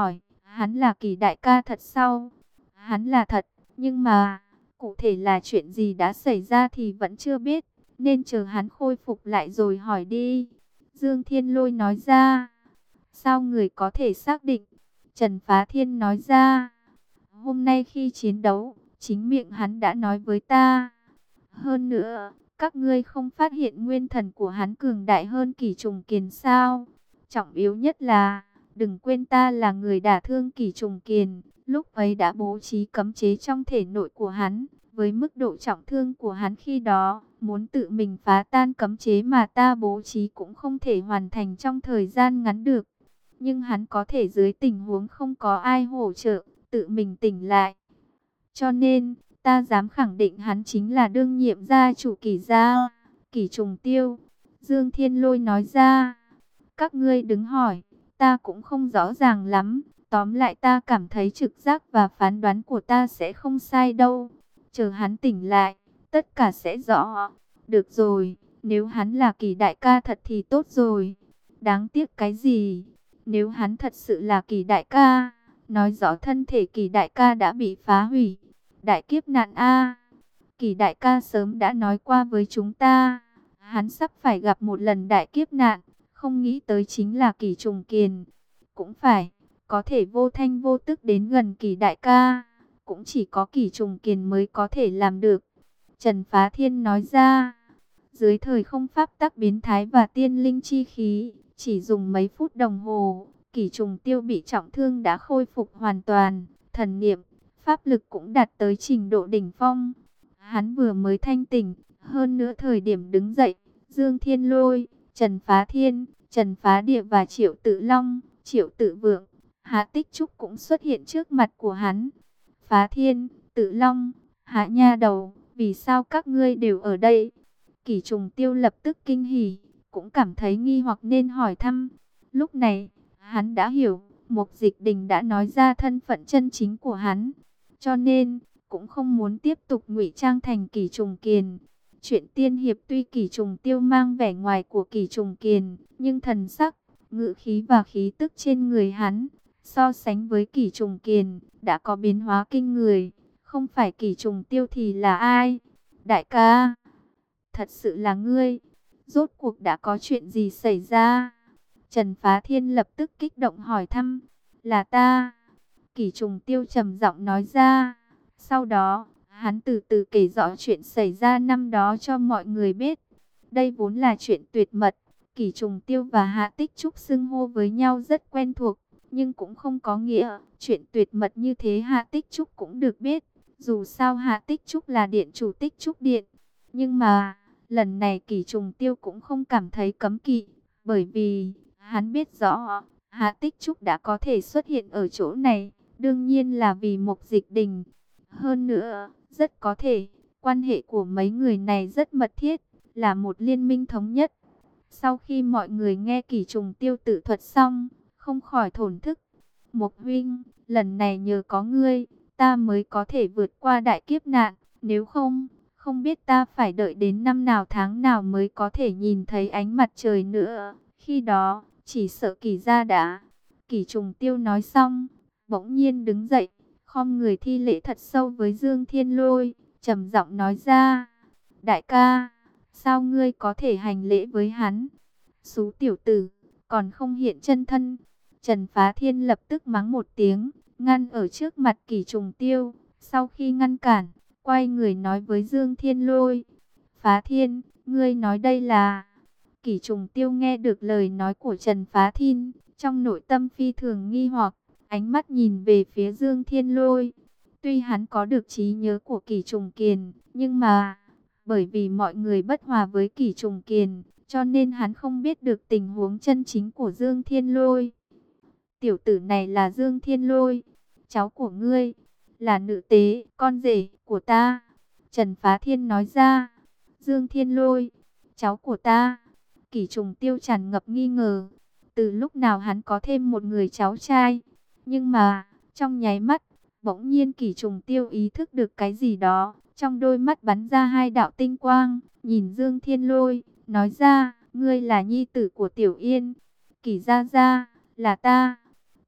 hắn là Kỳ đại ca thật sau. Hắn là thật, nhưng mà cụ thể là chuyện gì đã xảy ra thì vẫn chưa biết, nên chờ hắn khôi phục lại rồi hỏi đi. Dương Thiên Lôi nói ra. Sao người có thể xác định? Trần Phá Thiên nói ra. Hôm nay khi chiến đấu, chính miệng hắn đã nói với ta. Hơn nữa, các ngươi không phát hiện nguyên thần của hắn cường đại hơn Kỷ Trùng Kiền sao? Trọng yếu nhất là, đừng quên ta là người đả thương Kỷ Trùng Kiền, lúc ấy đã bố trí cấm chế trong thể nội của hắn. Với mức độ trọng thương của hắn khi đó, muốn tự mình phá tan cấm chế mà ta bố trí cũng không thể hoàn thành trong thời gian ngắn được. Nhưng hắn có thể dưới tình huống không có ai hỗ trợ, tự mình tỉnh lại. Cho nên, ta dám khẳng định hắn chính là đương nhiệm gia chủ Kỷ gia, Kỷ Trùng Tiêu. Dương Thiên Lôi nói ra. Các ngươi đứng hỏi, ta cũng không rõ ràng lắm. Tóm lại ta cảm thấy trực giác và phán đoán của ta sẽ không sai đâu. Chờ hắn tỉnh lại, tất cả sẽ rõ. Được rồi, nếu hắn là Kỷ đại ca thật thì tốt rồi. Đáng tiếc cái gì? Nếu hắn thật sự là Kỷ đại ca, nói rõ thân thể Kỷ đại ca đã bị phá hủy. Đại kiếp nạn a. Kỷ đại ca sớm đã nói qua với chúng ta, hắn sắp phải gặp một lần đại kiếp nạn, không nghĩ tới chính là Kỷ Trùng Kiền. Cũng phải, có thể vô thanh vô tức đến gần Kỷ đại ca, cũng chỉ có Kỷ Trùng Kiền mới có thể làm được. Trần Phá Thiên nói ra. Dưới thời không pháp tắc biến thái và tiên linh chi khí, chỉ dùng mấy phút đồng hồ, Kỷ Trùng Tiêu bị trọng thương đã khôi phục hoàn toàn, thần niệm, pháp lực cũng đạt tới trình độ đỉnh phong. Hắn vừa mới thanh tỉnh, hơn nữa thời điểm đứng dậy, Dương Thiên Lôi, Trần Phá Thiên, Trần Phá Địa và Triệu Tự Long, Triệu Tự Vượng, Hạ Tích Trúc cũng xuất hiện trước mặt của hắn. Phá Thiên, Tự Long, Hạ nha đầu, vì sao các ngươi đều ở đây? Kỷ Trùng Tiêu lập tức kinh hỉ, cũng cảm thấy nghi hoặc nên hỏi thăm. Lúc này, hắn đã hiểu, Mục Dịch Đình đã nói ra thân phận chân chính của hắn, cho nên cũng không muốn tiếp tục ngụy trang thành Kỷ Trùng Kiền. Chuyện tiên hiệp tuy Kỷ Trùng Tiêu mang vẻ ngoài của Kỷ Trùng Kiền, nhưng thần sắc, ngữ khí và khí tức trên người hắn, so sánh với Kỷ Trùng Kiền, đã có biến hóa kinh người. Không phải Kỷ Trùng Tiêu thì là ai? Đại ca, thật sự là ngươi. Rốt cuộc đã có chuyện gì xảy ra? Trần Phá Thiên lập tức kích động hỏi thăm. Là ta. Kỷ Trùng Tiêu trầm giọng nói ra. Sau đó, hắn từ từ kể rõ chuyện xảy ra năm đó cho mọi người biết. Đây vốn là chuyện tuyệt mật. Kỷ Trùng Tiêu và Hạ Tích Trúc xưng hô với nhau rất quen thuộc, nhưng cũng không có nghĩa chuyện tuyệt mật như thế Hạ Tích Trúc cũng được biết. Dù sao Hạ Tích Trúc là điện chủ Tích Trúc Điện. Nhưng mà, lần này Kỷ Trùng Tiêu cũng không cảm thấy cấm kỵ, bởi vì hắn biết rõ Hạ Tích Trúc đã có thể xuất hiện ở chỗ này, đương nhiên là vì Mục Dịch Đình. Hơn nữa, rất có thể, quan hệ của mấy người này rất mật thiết, là một liên minh thống nhất. Sau khi mọi người nghe Kỷ Trùng Tiêu tự thuật xong, không khỏi thổn thức. Mục huynh, lần này nhờ có ngươi, ta mới có thể vượt qua đại kiếp nạn, nếu không, không biết ta phải đợi đến năm nào tháng nào mới có thể nhìn thấy ánh mặt trời nữa. Khi đó, chỉ sợ Kỷ gia đã. Kỷ Trùng Tiêu nói xong, bỗng nhiên đứng dậy, khom người thi lễ thật sâu với Dương Thiên Lôi, trầm giọng nói ra. Đại ca, sao ngươi có thể hành lễ với hắn? Xú tiểu tử, còn không hiện chân thân. Trần Phá Thiên lập tức mắng một tiếng, ngăn ở trước mặt Kỷ Trùng Tiêu. Sau khi ngăn cản, quay người nói với Dương Thiên Lôi. Phá Thiên, ngươi nói đây là... Kỷ Trùng Tiêu nghe được lời nói của Trần Phá Thiên, trong nội tâm phi thường nghi hoặc, ánh mắt nhìn về phía Dương Thiên Lôi. Tuy hắn có được trí nhớ của Kỷ Trùng Kiền, nhưng mà, bởi vì mọi người bất hòa với Kỷ Trùng Kiền, cho nên hắn không biết được tình huống chân chính của Dương Thiên Lôi. Tiểu tử này là Dương Thiên Lôi, cháu của ngươi, là nữ tế, con rể của ta. Trần Phá Thiên nói ra. Dương Thiên Lôi, cháu của ta. Kỷ Trùng Tiêu tràn ngập nghi ngờ. Từ lúc nào hắn có thêm một người cháu trai? Nhưng mà, trong nháy mắt, bỗng nhiên Kỷ Trùng Tiêu ý thức được cái gì đó. Trong đôi mắt bắn ra hai đạo tinh quang, nhìn Dương Thiên Lôi, nói ra, ngươi là nhi tử của Tiểu Yên. Kỷ gia gia, là ta.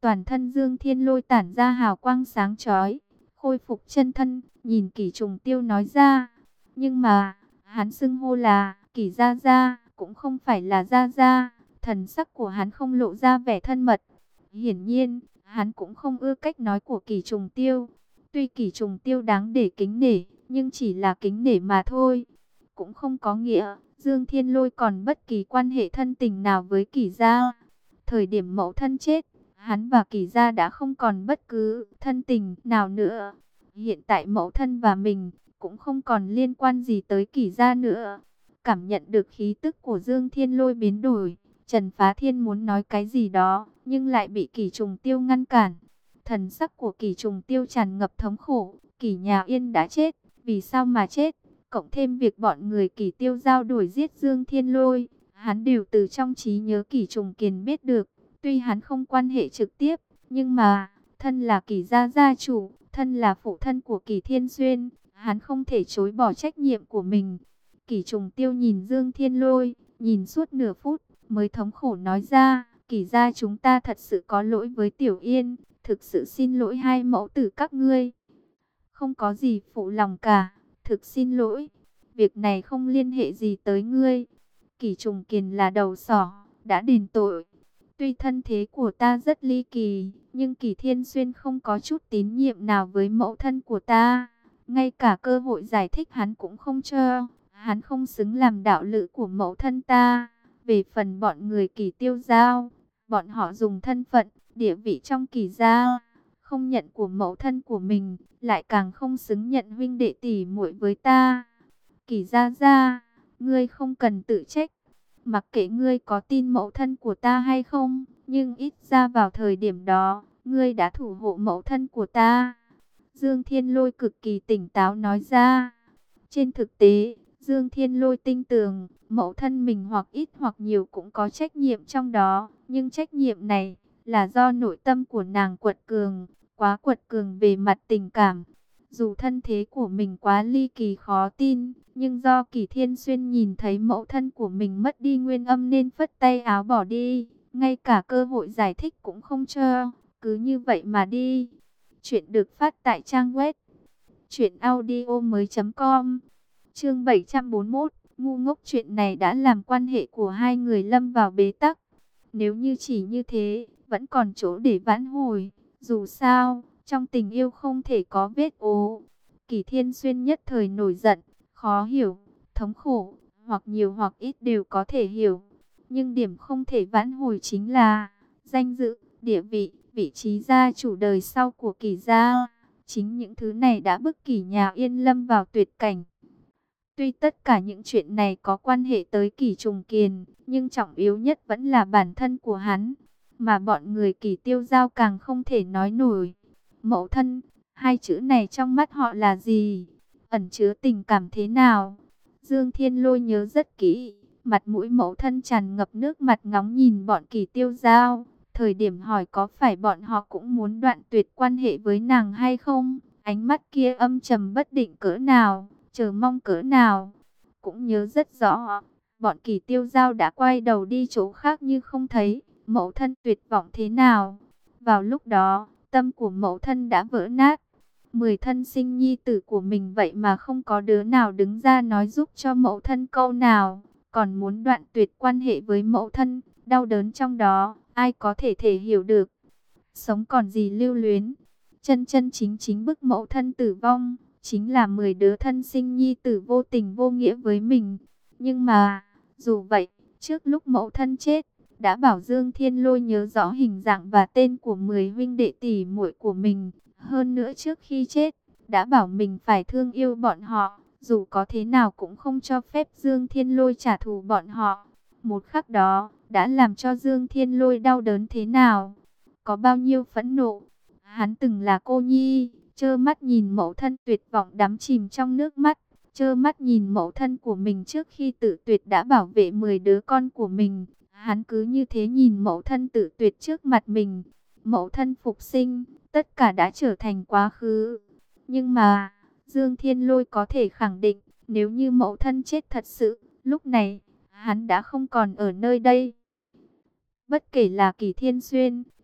Toàn thân Dương Thiên Lôi tản ra hào quang sáng chói, khôi phục chân thân, nhìn Kỷ Trùng Tiêu nói ra. Nhưng mà, hắn xưng hô là Kỷ Gia Gia, cũng không phải là Gia Gia. Thần sắc của hắn không lộ ra vẻ thân mật. Hiển nhiên, hắn cũng không ưa cách nói của Kỷ Trùng Tiêu. Tuy Kỷ Trùng Tiêu đáng để kính nể, nhưng chỉ là kính nể mà thôi. Cũng không có nghĩa Dương Thiên Lôi còn bất kỳ quan hệ thân tình nào với Kỷ Gia. Thời điểm mẫu thân chết, hắn và Kỷ Gia đã không còn bất cứ thân tình nào nữa. Hiện tại mẫu thân và mình cũng không còn liên quan gì tới Kỷ Gia nữa. Cảm nhận được khí tức của Dương Thiên Lôi biến đổi, Trần Phá Thiên muốn nói cái gì đó, nhưng lại bị Kỷ Trùng Tiêu ngăn cản. Thần sắc của Kỷ Trùng Tiêu tràn ngập thống khổ. Kỷ Nhà Yên đã chết, vì sao mà chết? Cộng thêm việc bọn người Kỷ Tiêu giao đuổi giết Dương Thiên Lôi, hắn đều từ trong trí nhớ Kỷ Trùng Kiền biết được. Tuy hắn không quan hệ trực tiếp, nhưng mà, thân là Kỷ gia gia chủ, thân là phụ thân của Kỷ Thiên Xuyên, hắn không thể chối bỏ trách nhiệm của mình. Kỷ Trùng Tiêu nhìn Dương Thiên Lôi, nhìn suốt nửa phút, mới thống khổ nói ra, Kỷ gia chúng ta thật sự có lỗi với Tiểu Yên, thực sự xin lỗi hai mẫu tử các ngươi. Không có gì phụ lòng cả, thực xin lỗi, việc này không liên hệ gì tới ngươi. Kỷ Trùng Kiền là đầu sỏ, đã đền tội. Tuy thân thế của ta rất ly kỳ, nhưng Kỷ Thiên Xuyên không có chút tín nhiệm nào với mẫu thân của ta. Ngay cả cơ hội giải thích hắn cũng không cho. Hắn không xứng làm đạo lữ của mẫu thân ta. Về phần bọn người Kỷ Tiêu giao, bọn họ dùng thân phận, địa vị trong Kỷ gia, không nhận của mẫu thân của mình, lại càng không xứng nhận huynh đệ tỷ muội với ta. Kỷ gia gia, ngươi không cần tự trách. Mặc kệ ngươi có tin mẫu thân của ta hay không, nhưng ít ra vào thời điểm đó, ngươi đã thủ hộ mẫu thân của ta. Dương Thiên Lôi cực kỳ tỉnh táo nói ra. Trên thực tế, Dương Thiên Lôi tin tưởng, mẫu thân mình hoặc ít hoặc nhiều cũng có trách nhiệm trong đó. Nhưng trách nhiệm này là do nội tâm của nàng quật cường, quá quật cường về mặt tình cảm. Dù thân thế của mình quá ly kỳ khó tin, nhưng do Kỷ Thiên Xuyên nhìn thấy mẫu thân của mình mất đi nguyên âm nên phất tay áo bỏ đi. Ngay cả cơ hội giải thích cũng không cho, cứ như vậy mà đi. Chuyện được phát tại trang web truyện audio mới chấm com. Chương bảy trăm bốn mươi mốt, ngu ngốc, chuyện này đã làm quan hệ của hai người lâm vào bế tắc. Nếu như chỉ như thế, vẫn còn chỗ để vãn hồi. Dù sao, trong tình yêu không thể có vết ố. Kỷ Thiên Xuyên nhất thời nổi giận, khó hiểu, thống khổ, hoặc nhiều hoặc ít đều có thể hiểu. Nhưng điểm không thể vãn hồi chính là danh dự, địa vị, vị trí gia chủ đời sau của Kỷ gia. Chính những thứ này đã bức Kỷ Nhà Yên lâm vào tuyệt cảnh. Tuy tất cả những chuyện này có quan hệ tới Kỷ Trùng Kiền, nhưng trọng yếu nhất vẫn là bản thân của hắn. Mà bọn người Kỷ Tiêu giao càng không thể nói nổi. Mẫu thân, hai chữ này trong mắt họ là gì? Ẩn chứa tình cảm thế nào? Dương Thiên Lôi nhớ rất kỹ, mặt mũi mẫu thân tràn ngập nước mặt ngóng nhìn bọn Kỷ Tiêu giao. Thời điểm hỏi có phải bọn họ cũng muốn đoạn tuyệt quan hệ với nàng hay không? Ánh mắt kia âm trầm bất định cỡ nào, chờ mong cỡ nào. Cũng nhớ rất rõ, bọn Kỷ Tiêu giao đã quay đầu đi chỗ khác như không thấy. Mẫu thân tuyệt vọng thế nào? Vào lúc đó, tâm của mẫu thân đã vỡ nát. Mười thân sinh nhi tử của mình vậy mà không có đứa nào đứng ra nói giúp cho mẫu thân câu nào. Còn muốn đoạn tuyệt quan hệ với mẫu thân, đau đớn trong đó, ai có thể thể hiểu được. Sống còn gì lưu luyến, chân chân chính chính bức mẫu thân tử vong, chính là mười đứa thân sinh nhi tử vô tình vô nghĩa với mình. Nhưng mà, dù vậy, trước lúc mẫu thân chết, đã bảo Dương Thiên Lôi nhớ rõ hình dạng và tên của mười huynh đệ tỷ muội của mình. Hơn nữa trước khi chết, đã bảo mình phải thương yêu bọn họ, dù có thế nào cũng không cho phép Dương Thiên Lôi trả thù bọn họ. Một khắc đó, đã làm cho Dương Thiên Lôi đau đớn thế nào, có bao nhiêu phẫn nộ. Hắn từng là cô nhi, trơ mắt nhìn mẫu thân tuyệt vọng đắm chìm trong nước mắt, trơ mắt nhìn mẫu thân của mình trước khi tự tuyệt đã bảo vệ mười đứa con của mình. Hắn cứ như thế nhìn mẫu thân tự tuyệt trước mặt mình. Mẫu thân phục sinh, tất cả đã trở thành quá khứ. Nhưng mà, Dương Thiên Lôi có thể khẳng định, nếu như mẫu thân chết thật sự, lúc này, hắn đã không còn ở nơi đây. Bất kể là Kỷ Thiên Xuyên,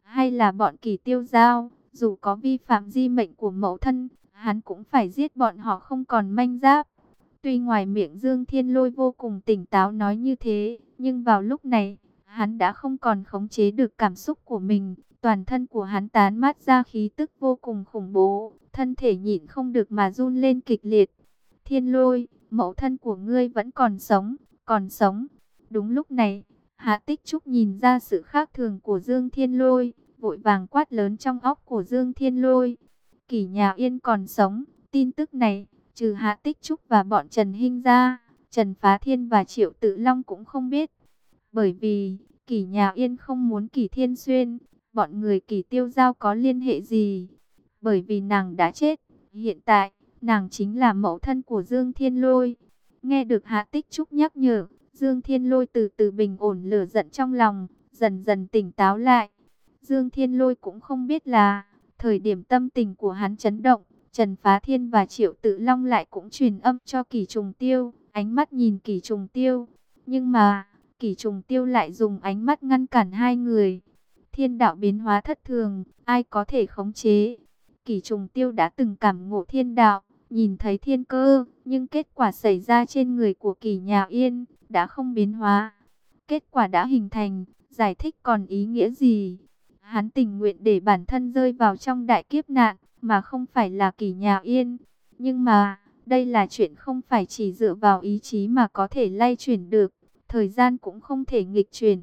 hay là bọn Kỳ Tiêu Giao, dù có vi phạm di mệnh của mẫu thân, hắn cũng phải giết bọn họ không còn manh giáp. Tuy ngoài miệng Dương Thiên Lôi vô cùng tỉnh táo nói như thế, nhưng vào lúc này, hắn đã không còn khống chế được cảm xúc của mình. Toàn thân của hắn tán mát ra khí tức vô cùng khủng bố, thân thể nhịn không được mà run lên kịch liệt. Thiên Lôi, mẫu thân của ngươi vẫn còn sống, còn sống. Đúng lúc này, Hạ Tích Trúc nhìn ra sự khác thường của Dương Thiên Lôi, vội vàng quát lớn trong óc của Dương Thiên Lôi. Kỷ Nhà Yên còn sống, tin tức này, trừ Hạ Tích Trúc và bọn Trần Hinh ra, Trần Phá Thiên và Triệu Tự Long cũng không biết. Bởi vì, Kỷ Nhà Yên không muốn Kỷ Thiên Xuyên, bọn người Kỷ Tiêu Giao có liên hệ gì. Bởi vì nàng đã chết, hiện tại, nàng chính là mẫu thân của Dương Thiên Lôi. Nghe được Hạ Tích Trúc nhắc nhở, Dương Thiên Lôi từ từ bình ổn lửa giận trong lòng, dần dần tỉnh táo lại. Dương Thiên Lôi cũng không biết là, thời điểm tâm tình của hắn chấn động, Trần Phá Thiên và Triệu Tự Long lại cũng truyền âm cho Kỷ Trùng Tiêu, ánh mắt nhìn Kỷ Trùng Tiêu. Nhưng mà, Kỷ Trùng Tiêu lại dùng ánh mắt ngăn cản hai người. Thiên đạo biến hóa thất thường, ai có thể khống chế? Kỷ Trùng Tiêu đã từng cảm ngộ thiên đạo, nhìn thấy thiên cơ, nhưng kết quả xảy ra trên người của Kỷ Nhà Yên đã không biến hóa. Kết quả đã hình thành, giải thích còn ý nghĩa gì? Hắn tình nguyện để bản thân rơi vào trong đại kiếp nạn, mà không phải là Kỷ Nhà Yên. Nhưng mà, đây là chuyện không phải chỉ dựa vào ý chí mà có thể lay chuyển được, thời gian cũng không thể nghịch chuyển.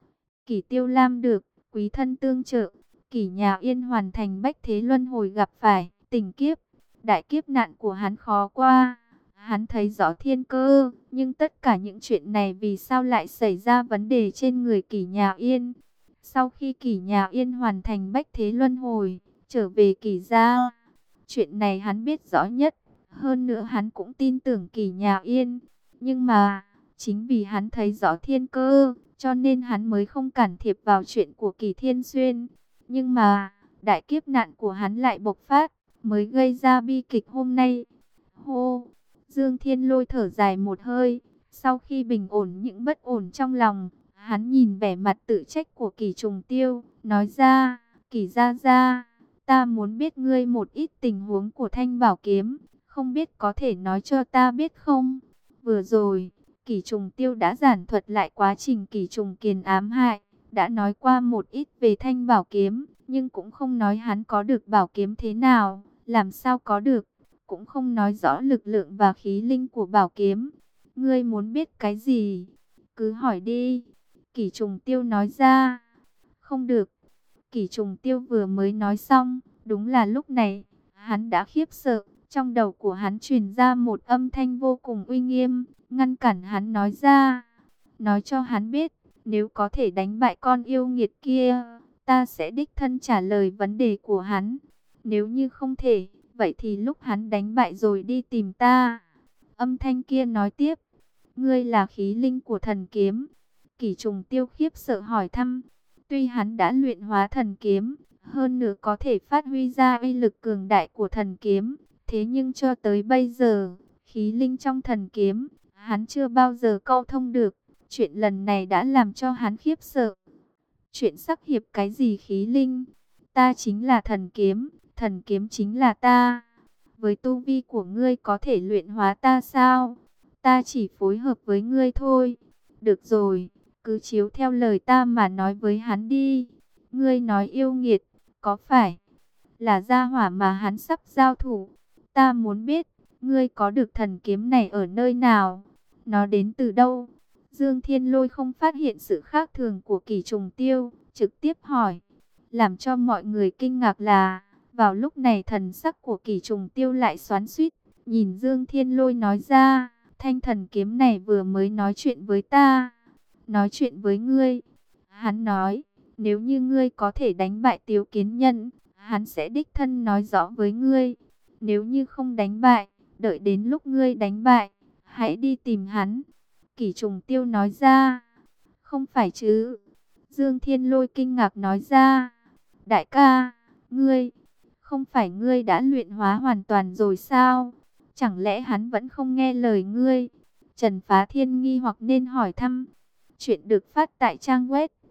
Kỷ Tiêu Lam được quý thân tương trợ, Kỷ Nhà Yên hoàn thành bách thế luân hồi gặp phải tình kiếp, đại kiếp nạn của hắn khó qua. Hắn thấy rõ thiên cơ, nhưng tất cả những chuyện này vì sao lại xảy ra vấn đề trên người Kỷ Nhà Yên? Sau khi Kỷ Nhà Yên hoàn thành bách thế luân hồi, trở về Kỷ gia, chuyện này hắn biết rõ nhất. Hơn nữa hắn cũng tin tưởng Kỷ Nhà Yên. Nhưng mà, chính vì hắn thấy rõ thiên cơ, cho nên hắn mới không can thiệp vào chuyện của Kỷ Thiên Xuyên. Nhưng mà, đại kiếp nạn của hắn lại bộc phát, mới gây ra bi kịch hôm nay. Hô! Dương Thiên Lôi thở dài một hơi, sau khi bình ổn những bất ổn trong lòng, hắn nhìn vẻ mặt tự trách của Kỷ Trùng Tiêu, nói ra, Kỷ gia gia, ta muốn biết ngươi một ít tình huống của Thanh Bảo Kiếm, không biết có thể nói cho ta biết không? Vừa rồi, Kỷ Trùng Tiêu đã giảng thuật lại quá trình Kỷ Trùng Kiền ám hại, đã nói qua một ít về Thanh Bảo Kiếm, nhưng cũng không nói hắn có được bảo kiếm thế nào, làm sao có được, cũng không nói rõ lực lượng và khí linh của bảo kiếm. Ngươi muốn biết cái gì? Cứ hỏi đi. Kỷ Trùng Tiêu nói ra. Không được. Kỷ Trùng Tiêu vừa mới nói xong, đúng là lúc này, hắn đã khiếp sợ, trong đầu của hắn truyền ra một âm thanh vô cùng uy nghiêm, ngăn cản hắn nói ra. Nói cho hắn biết, nếu có thể đánh bại con yêu nghiệt kia, ta sẽ đích thân trả lời vấn đề của hắn. Nếu như không thể, vậy thì lúc hắn đánh bại rồi đi tìm ta. Âm thanh kia nói tiếp, ngươi là khí linh của thần kiếm. Kỷ Trùng Tiêu khiếp sợ hỏi thăm. Tuy hắn đã luyện hóa thần kiếm, hơn nữa có thể phát huy ra uy lực cường đại của thần kiếm, thế nhưng cho tới bây giờ, khí linh trong thần kiếm, hắn chưa bao giờ câu thông được. Chuyện lần này đã làm cho hắn khiếp sợ. Chuyện sắc hiệp cái gì khí linh? Ta chính là thần kiếm, thần kiếm chính là ta. Với tu vi của ngươi có thể luyện hóa ta sao? Ta chỉ phối hợp với ngươi thôi. Được rồi, cứ chiếu theo lời ta mà nói với hắn đi. Ngươi nói yêu nghiệt, có phải là gia hỏa mà hắn sắp giao thủ? Ta muốn biết, ngươi có được thần kiếm này ở nơi nào? Nó đến từ đâu? Dương Thiên Lôi không phát hiện sự khác thường của Kỷ Trùng Tiêu, trực tiếp hỏi. Làm cho mọi người kinh ngạc là, vào lúc này thần sắc của Kỷ Trùng Tiêu lại xoắn xuýt, nhìn Dương Thiên Lôi nói ra, thanh thần kiếm này vừa mới nói chuyện với ta. Nói chuyện với ngươi. Hắn nói, nếu như ngươi có thể đánh bại Tiếu Kiến Nhân, hắn sẽ đích thân nói rõ với ngươi. Nếu như không đánh bại, đợi đến lúc ngươi đánh bại, hãy đi tìm hắn. Kỷ Trùng Tiêu nói ra. Không phải chứ? Dương Thiên Lôi kinh ngạc nói ra. Đại ca, ngươi, không phải ngươi đã luyện hóa hoàn toàn rồi sao? Chẳng lẽ hắn vẫn không nghe lời ngươi? Trần Phá Thiên nghi hoặc nên hỏi thăm. Chuyện được phát tại trang web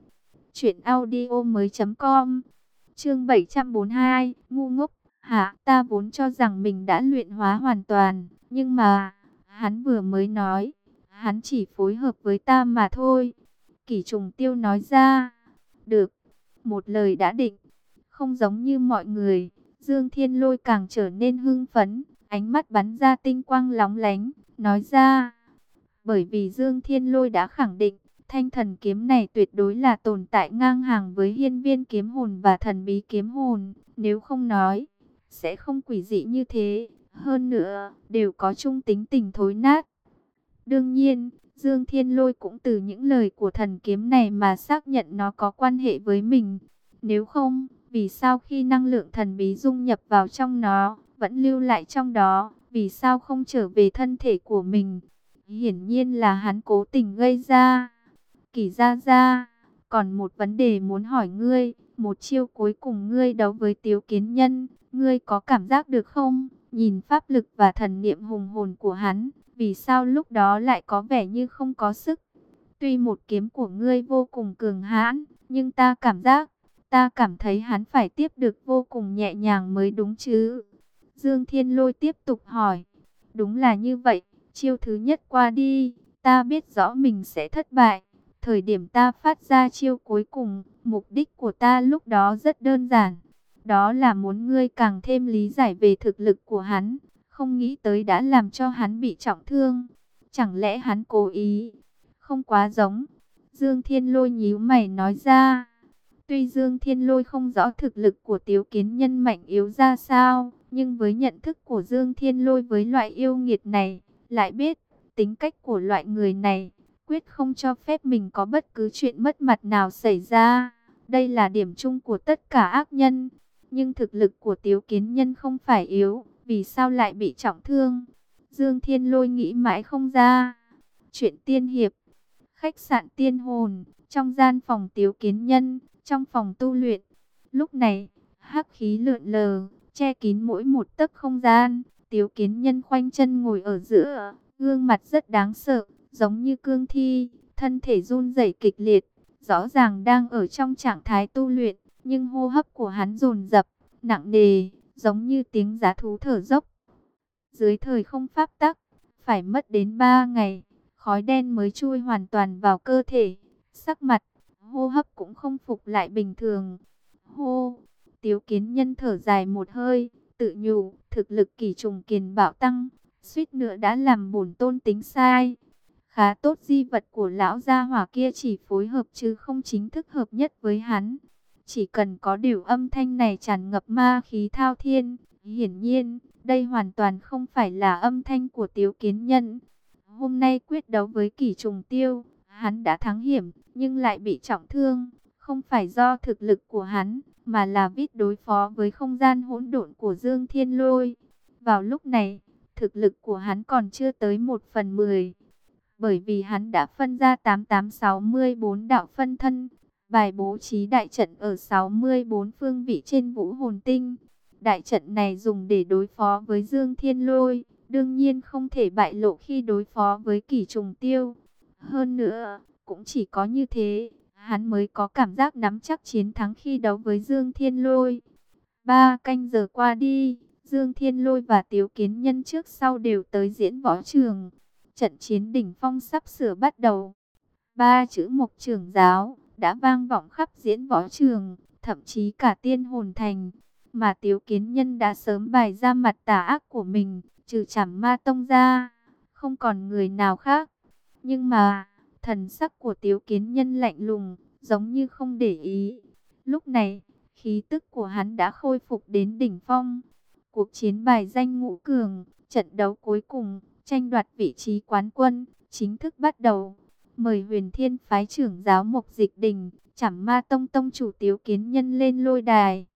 Chuyện audio mới com. Chương bảy trăm bốn mươi hai, ngu ngốc. Hả, ta vốn cho rằng mình đã luyện hóa hoàn toàn, nhưng mà, hắn vừa mới nói, hắn chỉ phối hợp với ta mà thôi. Kỷ Trùng Tiêu nói ra. Được, một lời đã định. Không giống như mọi người, Dương Thiên Lôi càng trở nên hưng phấn, ánh mắt bắn ra tinh quang lóng lánh, nói ra. Bởi vì Dương Thiên Lôi đã khẳng định, thanh thần kiếm này tuyệt đối là tồn tại ngang hàng với hiên viên kiếm hồn và thần bí kiếm hồn, nếu không nói, sẽ không quỷ dị như thế, hơn nữa, đều có chung tính tình thối nát. Đương nhiên, Dương Thiên Lôi cũng từ những lời của thần kiếm này mà xác nhận nó có quan hệ với mình. Nếu không, vì sao khi năng lượng thần bí dung nhập vào trong nó, vẫn lưu lại trong đó, vì sao không trở về thân thể của mình? Hiển nhiên là hắn cố tình gây ra. Kỷ Gia Gia, còn một vấn đề muốn hỏi ngươi, một chiêu cuối cùng ngươi đấu với Tiếu Kiến Nhân, ngươi có cảm giác được không? Nhìn pháp lực và thần niệm hùng hồn của hắn, vì sao lúc đó lại có vẻ như không có sức? Tuy một kiếm của ngươi vô cùng cường hãn, nhưng ta cảm giác, ta cảm thấy hắn phải tiếp được vô cùng nhẹ nhàng mới đúng chứ? Dương Thiên Lôi tiếp tục hỏi. Đúng là như vậy, chiêu thứ nhất qua đi, ta biết rõ mình sẽ thất bại. Thời điểm ta phát ra chiêu cuối cùng, mục đích của ta lúc đó rất đơn giản. Đó là muốn ngươi càng thêm lý giải về thực lực của hắn, không nghĩ tới đã làm cho hắn bị trọng thương. Chẳng lẽ hắn cố ý? Không quá giống. Dương Thiên Lôi nhíu mày nói ra. Tuy Dương Thiên Lôi không rõ thực lực của Tiếu Kiến Nhân mạnh yếu ra sao, nhưng với nhận thức của Dương Thiên Lôi với loại yêu nghiệt này, lại biết tính cách của loại người này, quyết không cho phép mình có bất cứ chuyện mất mặt nào xảy ra. Đây là điểm chung của tất cả ác nhân. Nhưng thực lực của Tiếu Kiến Nhân không phải yếu, vì sao lại bị trọng thương? Dương Thiên Lôi nghĩ mãi không ra. Chuyện tiên hiệp. Khách sạn Tiên Hồn, trong gian phòng Tiếu Kiến Nhân, trong phòng tu luyện. Lúc này, hắc khí lượn lờ, che kín mỗi một tấc không gian. Tiếu Kiến Nhân khoanh chân ngồi ở giữa, gương mặt rất đáng sợ, giống như cương thi, thân thể run rẩy kịch liệt, rõ ràng đang ở trong trạng thái tu luyện, nhưng hô hấp của hắn dồn dập, nặng nề, giống như tiếng giá thú thở dốc. Dưới thời không pháp tắc, phải mất đến ba ngày, khói đen mới chui hoàn toàn vào cơ thể, sắc mặt, hô hấp cũng không phục lại bình thường. Hô, Tiếu Kiến Nhân thở dài một hơi, tự nhủ, thực lực Kỷ Trùng Kiền bạo tăng, suýt nữa đã làm bổn tôn tính sai. Khá tốt, di vật của lão gia hỏa kia chỉ phối hợp chứ không chính thức hợp nhất với hắn. Chỉ cần có điều âm thanh này tràn ngập ma khí thao thiên, hiển nhiên, đây hoàn toàn không phải là âm thanh của Tiếu Kiến Nhân. Hôm nay quyết đấu với Kỷ Trùng Tiêu, hắn đã thắng hiểm, nhưng lại bị trọng thương, không phải do thực lực của hắn, mà là vít đối phó với không gian hỗn độn của Dương Thiên Lôi. Vào lúc này, thực lực của hắn còn chưa tới một phần mười, bởi vì hắn đã phân ra tám tám sáu mươi bốn đạo phân thân, bài bố trí đại trận ở sáu mươi bốn phương vị trên Vũ Hồn Tinh. Đại trận này dùng để đối phó với Dương Thiên Lôi, đương nhiên không thể bại lộ khi đối phó với Kỷ Trùng Tiêu. Hơn nữa, cũng chỉ có như thế, hắn mới có cảm giác nắm chắc chiến thắng khi đấu với Dương Thiên Lôi. Ba canh giờ qua đi, Dương Thiên Lôi và Tiếu Kiến Nhân trước sau đều tới diễn võ trường. Trận chiến đỉnh phong sắp sửa bắt đầu. Ba chữ Mộc Trưởng Giáo đã vang vọng khắp diễn võ trường, thậm chí cả Tiên Hồn Thành. Mà Tiếu Kiến Nhân đã sớm bày ra mặt tà ác của mình, trừ Trảm Ma Tông ra, không còn người nào khác. Nhưng mà, thần sắc của Tiếu Kiến Nhân lạnh lùng, giống như không để ý. Lúc này, khí tức của hắn đã khôi phục đến đỉnh phong. Cuộc chiến bài danh ngũ cường, trận đấu cuối cùng, tranh đoạt vị trí quán quân, chính thức bắt đầu. Mời Huyền Thiên phái trưởng giáo Mộc Dịch Đình, Trảm Ma Tông tông chủ Tiếu Kiến Nhân lên lôi đài.